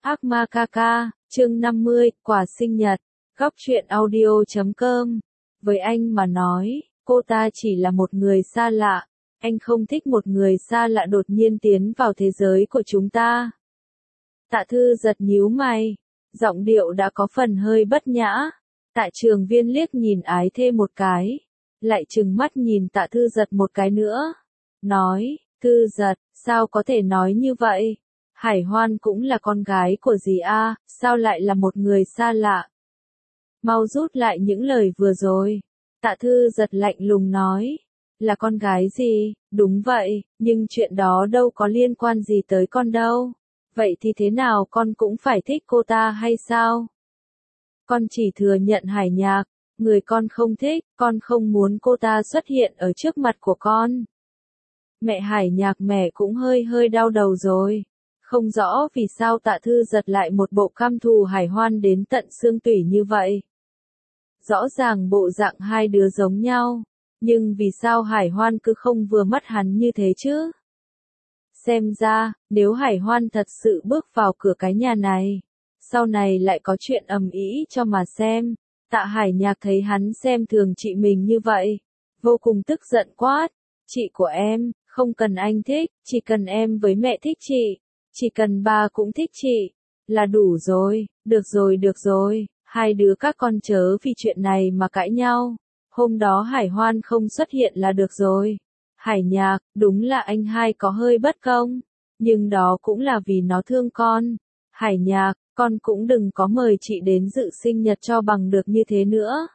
Ác ma ca ca, chương 50, quà sinh nhật, góc truyện audio.com. Với anh mà nói, cô ta chỉ là một người xa lạ. Anh không thích một người xa lạ đột nhiên tiến vào thế giới của chúng ta. Tạ Thư giật nhíu mày, giọng điệu đã có phần hơi bất nhã. Tạ Trường Viên liếc nhìn Ái Thê một cái, lại trừng mắt nhìn Tạ Thư giật một cái nữa. Nói, Thư giật, sao có thể nói như vậy? Hải Hoan cũng là con gái của dì A, sao lại là một người xa lạ? Mau rút lại những lời vừa rồi. Tạ Thư giật lạnh lùng nói. Là con gái gì? Đúng vậy, nhưng chuyện đó đâu có liên quan gì tới con đâu. Vậy thì thế nào con cũng phải thích cô ta hay sao? Con chỉ thừa nhận Hải Nhạc, người con không thích, con không muốn cô ta xuất hiện ở trước mặt của con. Mẹ Hải Nhạc mẹ cũng hơi đau đầu rồi. Không rõ vì sao Tạ Thư giật lại một bộ căm thù Hải Hoan đến tận xương tủy như vậy. Rõ ràng bộ dạng hai đứa giống nhau, nhưng vì sao Hải Hoan cứ không vừa mắt hắn như thế chứ? Xem ra, nếu Hải Hoan thật sự bước vào cửa cái nhà này, sau này lại có chuyện ầm ĩ cho mà xem. Tạ Hải Nhạc thấy hắn xem thường chị mình như vậy, vô cùng tức giận quát. Chị của em, không cần anh thích, chỉ cần em với mẹ thích chị. Chỉ cần ba cũng thích chị, là đủ rồi, được rồi, hai đứa các con chớ vì chuyện này mà cãi nhau. Hôm đó Hải Hoan không xuất hiện là được rồi. Hải Nhạc, đúng là anh hai có hơi bất công, nhưng đó cũng là vì nó thương con. Hải Nhạc, con cũng đừng có mời chị đến dự sinh nhật cho bằng được như thế nữa.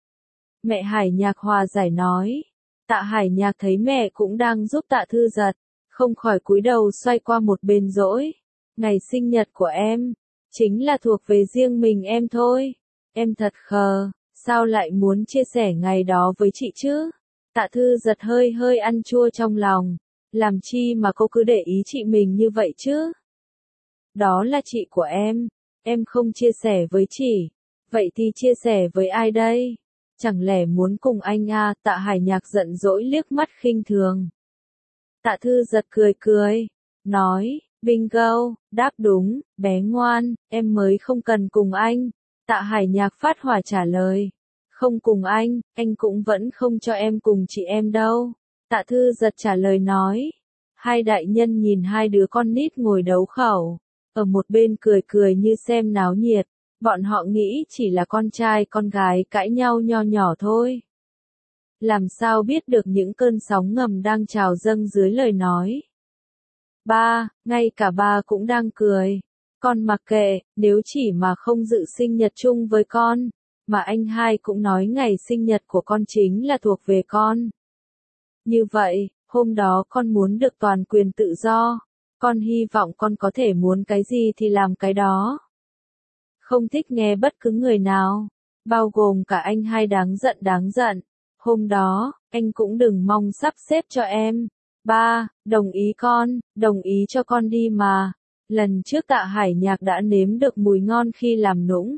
Mẹ Hải Nhạc hòa giải nói. Tạ Hải Nhạc thấy mẹ cũng đang giúp Tạ Thư giật, không khỏi cúi đầu xoay qua một bên dỗi. Ngày sinh nhật của em, chính là thuộc về riêng mình em thôi. Em thật khờ, sao lại muốn chia sẻ ngày đó với chị chứ? Tạ Thư giật hơi ăn chua trong lòng. Làm chi mà cô cứ để ý chị mình như vậy chứ? Đó là chị của em không chia sẻ với chị. Vậy thì chia sẻ với ai đây? Chẳng lẽ muốn cùng anh à? Tạ Hải Nhạc giận dỗi liếc mắt khinh thường. Tạ Thư giật cười, nói, bingo, đáp đúng, bé ngoan, em mới không cần cùng anh. Tạ Hải Nhạc phát hỏa trả lời, không cùng anh cũng vẫn không cho em cùng chị em đâu. Tạ Thư giật trả lời nói, hai đại nhân nhìn hai đứa con nít ngồi đấu khẩu, ở một bên cười như xem náo nhiệt, bọn họ nghĩ chỉ là con trai con gái cãi nhau nho nhỏ thôi. Làm sao biết được những cơn sóng ngầm đang trào dâng dưới lời nói. Ba, ngay cả ba cũng đang cười. Con mặc kệ, nếu chỉ mà không dự sinh nhật chung với con, mà anh hai cũng nói ngày sinh nhật của con chính là thuộc về con. Như vậy, hôm đó con muốn được toàn quyền tự do. Con hy vọng con có thể muốn cái gì thì làm cái đó. Không thích nghe bất cứ người nào, bao gồm cả anh hai đáng giận. Hôm đó, anh cũng đừng mong sắp xếp cho em. Ba, đồng ý cho con đi mà. Lần trước Tạ Hải Nhạc đã nếm được mùi ngon khi làm nũng.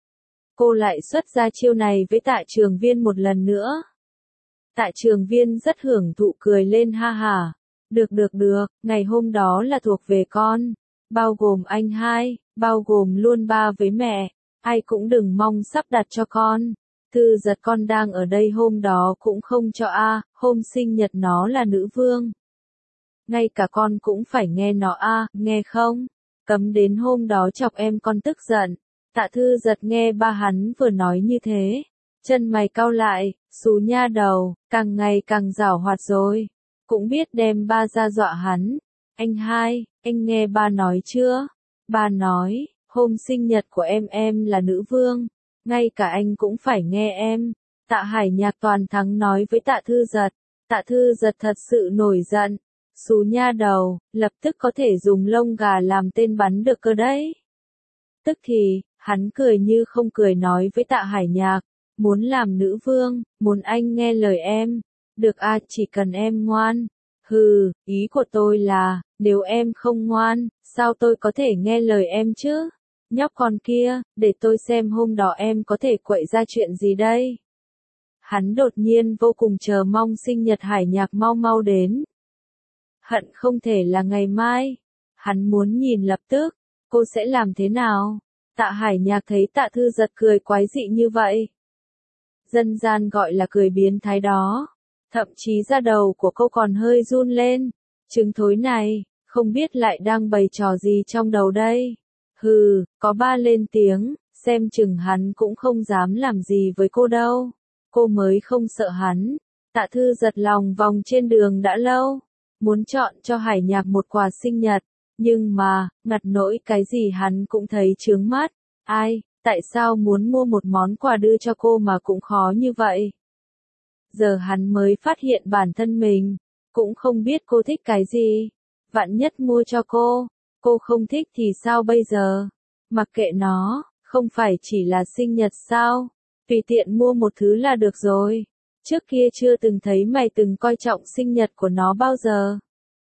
Cô lại xuất ra chiêu này với Tạ Trường Viên một lần nữa. Tạ Trường Viên rất hưởng thụ cười lên ha hả. Được, ngày hôm đó là thuộc về con. Bao gồm anh hai, bao gồm luôn ba với mẹ. Ai cũng đừng mong sắp đặt cho con. Thư giật con đang ở đây hôm đó cũng không cho a, hôm sinh nhật nó là nữ vương. Ngay cả con cũng phải nghe nó a, nghe không? Cấm đến hôm đó chọc em con tức giận. Tạ Thư giật nghe ba hắn vừa nói như thế, chân mày cau lại, xú nha đầu, càng ngày càng giảo hoạt rồi, cũng biết đem ba ra dọa hắn. Anh hai, anh nghe ba nói chưa? Ba nói, hôm sinh nhật của em là nữ vương. Ngay cả anh cũng phải nghe em. Tạ Hải Nhạc toàn thắng nói với Tạ Thư giật. Tạ Thư giật thật sự nổi giận. Xú nha đầu, lập tức có thể dùng lông gà làm tên bắn được cơ đấy. Tức thì, hắn cười như không cười nói với Tạ Hải Nhạc. Muốn làm nữ vương, muốn anh nghe lời em. Được à, chỉ cần em ngoan. Hừ, ý của tôi là, nếu em không ngoan, sao tôi có thể nghe lời em chứ? Nhóc con kia, để tôi xem hôm đó em có thể quậy ra chuyện gì đây. Hắn đột nhiên vô cùng chờ mong sinh nhật Hải Nhạc mau đến. Hận không thể là ngày mai. Hắn muốn nhìn lập tức. cô sẽ làm thế nào? Tạ Hải Nhạc thấy Tạ Thư Giật cười quái dị như vậy. Dân gian gọi là cười biến thái đó. Thậm chí da đầu của cô còn hơi run lên. Trứng thối này, không biết lại đang bày trò gì trong đầu đây. Hừ, có ba lên tiếng, xem chừng hắn cũng không dám làm gì với cô đâu. Cô mới không sợ hắn. Tạ Thư Giật lòng vòng trên đường đã lâu. Muốn chọn cho Hải Nhạc một quà sinh nhật. Nhưng mà, ngặt nỗi cái gì hắn cũng thấy chướng mắt. Ai, tại sao muốn mua một món quà đưa cho cô mà cũng khó như vậy? Giờ hắn mới phát hiện bản thân mình, cũng không biết cô thích cái gì. Vạn nhất mua cho cô không thích thì sao bây giờ? Mặc kệ nó, không phải chỉ là sinh nhật sao? Tùy tiện mua một thứ là được rồi. Trước kia chưa từng thấy mày từng coi trọng sinh nhật của nó bao giờ.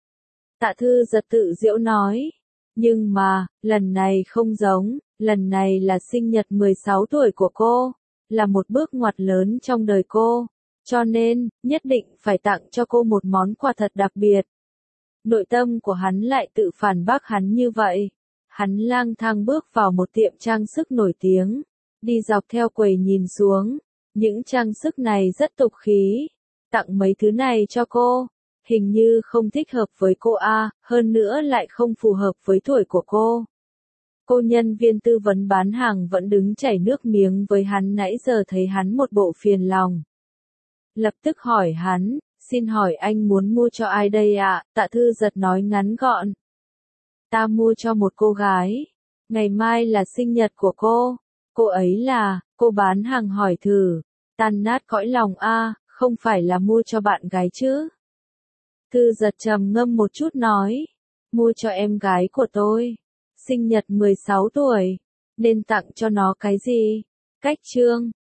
Tạ Thư Giật tự giễu nói. Nhưng mà, lần này không giống, lần này là sinh nhật 16 tuổi của cô, là một bước ngoặt lớn trong đời cô, cho nên, nhất định phải tặng cho cô một món quà thật đặc biệt. Nội tâm của hắn lại tự phản bác hắn như vậy. Hắn lang thang bước vào một tiệm trang sức nổi tiếng, đi dọc theo quầy nhìn xuống, những trang sức này rất tục khí, tặng mấy thứ này cho cô. Hình như không thích hợp với cô hơn nữa lại không phù hợp với tuổi của cô. Cô nhân viên tư vấn bán hàng vẫn đứng chảy nước miếng với hắn nãy giờ thấy hắn một bộ phiền lòng. Lập tức hỏi hắn, xin hỏi anh muốn mua cho ai đây ạ? Tạ Thư Giật nói ngắn gọn. Ta mua cho một cô gái. Ngày mai là sinh nhật của cô ấy là, cô bán hàng hỏi thử. Tan nát cõi lòng không phải là mua cho bạn gái chứ? Thư Giật trầm ngâm một chút nói, mua cho em gái của tôi, sinh nhật 16 tuổi, nên tặng cho nó cái gì? Cách chương